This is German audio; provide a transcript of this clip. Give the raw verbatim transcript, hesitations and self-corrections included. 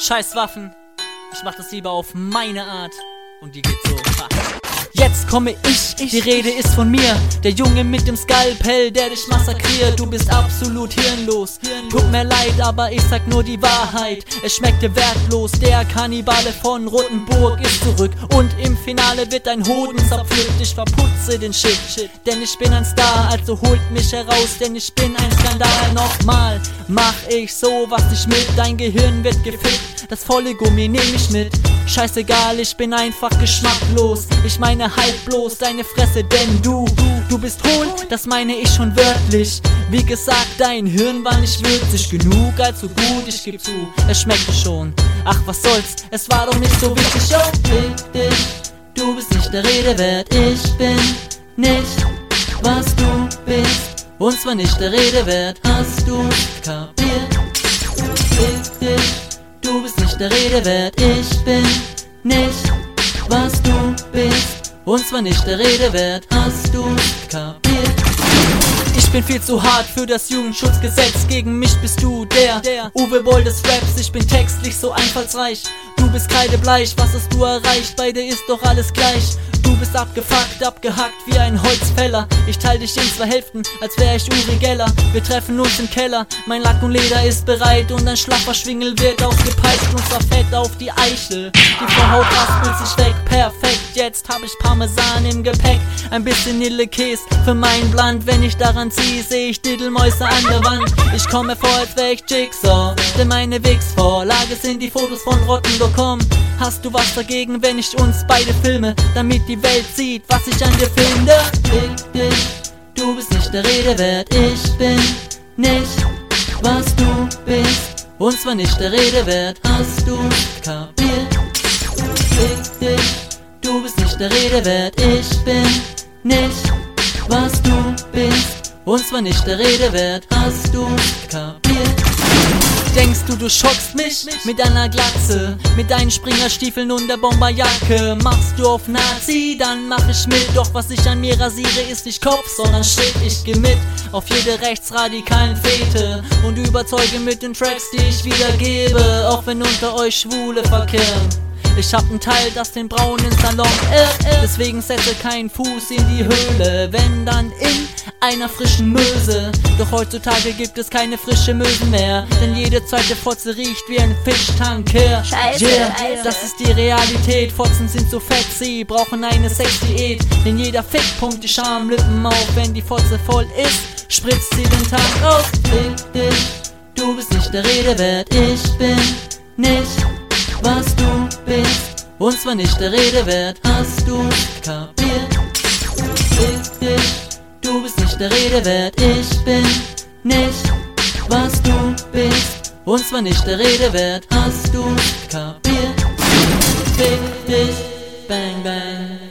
Scheiß Waffen, ich mach das lieber auf meine Art. Und die geht so. Ha. Jetzt komme ich, die Rede ist von mir. Der Junge mit dem Skalpell, der dich massakriert. Du bist absolut hirnlos. Tut mir leid, aber ich sag nur die Wahrheit. Es schmeckte wertlos, der Kannibale von Rotenburg ist zurück. Und im Finale wird dein Hoden zerpflückt. Ich verputze den Shit, denn ich bin ein Star. Also holt mich heraus, denn ich bin ein Skandal. Nochmal, mach ich sowas nicht mit. Dein Gehirn wird gefickt, das volle Gummi nehm ich mit. Scheißegal, ich bin einfach geschmacklos. Ich meine halt bloß deine Fresse, denn du, du, du bist hohl, das meine ich schon wörtlich. Wie gesagt, dein Hirn war nicht würzig genug, allzu gut, ich geb zu, es schmeckte schon. Ach, was soll's, es war doch nicht so wichtig. Oh, fick dich, du bist nicht der Rede wert. Ich bin nicht, was du bist, und zwar nicht der Rede wert. Hast du kapiert? Fick dich, du bist nicht der Rede wert. Ich bin nicht, was du bist, und zwar nicht der Rede wert. Hast du kapiert? Ich bin viel zu hart für das Jugendschutzgesetz. Gegen mich bist du der, der Uwe Boll des Raps. Ich bin textlich so einfallsreich. Du bist kreidebleich, was hast du erreicht? Bei dir ist doch alles gleich. Du bist abgefuckt, abgehackt wie ein Holzfäller. Ich teil dich in zwei Hälften, als wär ich Uri Geller. Wir treffen uns im Keller, mein Lack und Leder ist bereit. Und ein schlaffer Schwingel wird ausgepeitscht und zwar fett auf die Eichel. Die Vorhaut raspelt sich weg, perfekt. Jetzt hab ich Parmesan im Gepäck. Ein bisschen Nille-Käse für mein Bland. Wenn ich daran zieh, seh ich Diddelmäuse an der Wand. Ich komme vor, als wär ich Jigsaw, denn meine Wix-Vorlage sind die Fotos von rotten punkt com. Hast du was dagegen, wenn ich uns beide filme, damit die Welt sieht, was ich an dir finde? Fick dich, du bist nicht der Rede wert. Ich bin nicht, was du bist, und zwar nicht der Rede wert. Hast du kapiert? Fick dich, du bist nicht der Rede wert. Ich bin nicht, was du bist, und zwar nicht der Rede wert. Hast du kapiert? Denkst du, du schockst mich mit deiner Glatze, mit deinen Springerstiefeln und der Bomberjacke? Machst du auf Nazi, dann mach ich mit. Doch was ich an mir rasiere ist nicht Kopf, sondern Shit. Ich geh mit auf jede rechtsradikalen Fete und überzeuge mit den Tracks, die ich wiedergebe. Auch wenn unter euch Schwule verkehren. Ich hab ein Teil, das den braunen Salon äh, äh. Deswegen setze keinen Fuß in die Höhle, wenn dann in einer frischen Möse. Doch heutzutage gibt es keine frische Mösen mehr, denn jede zweite Fotze riecht wie ein Fischtanker. Scheiße, yeah, Alter. das ist die Realität. Fotzen sind so fett, sie brauchen eine Sexdiät. Denn jeder Fick pumpt die Schamlippen auf. Wenn die Fotze voll ist, spritzt sie den Tag aus. Fick dich, du bist nicht der Rede wert. Ich bin nicht, was du bist, und zwar nicht der Rede wert. Hast du kapiert? Fick dich, du bist nicht der Rede wert. Ich bin nicht, was du bist, und zwar nicht der Rede wert. Hast du kapiert? Fick dich, bang bang.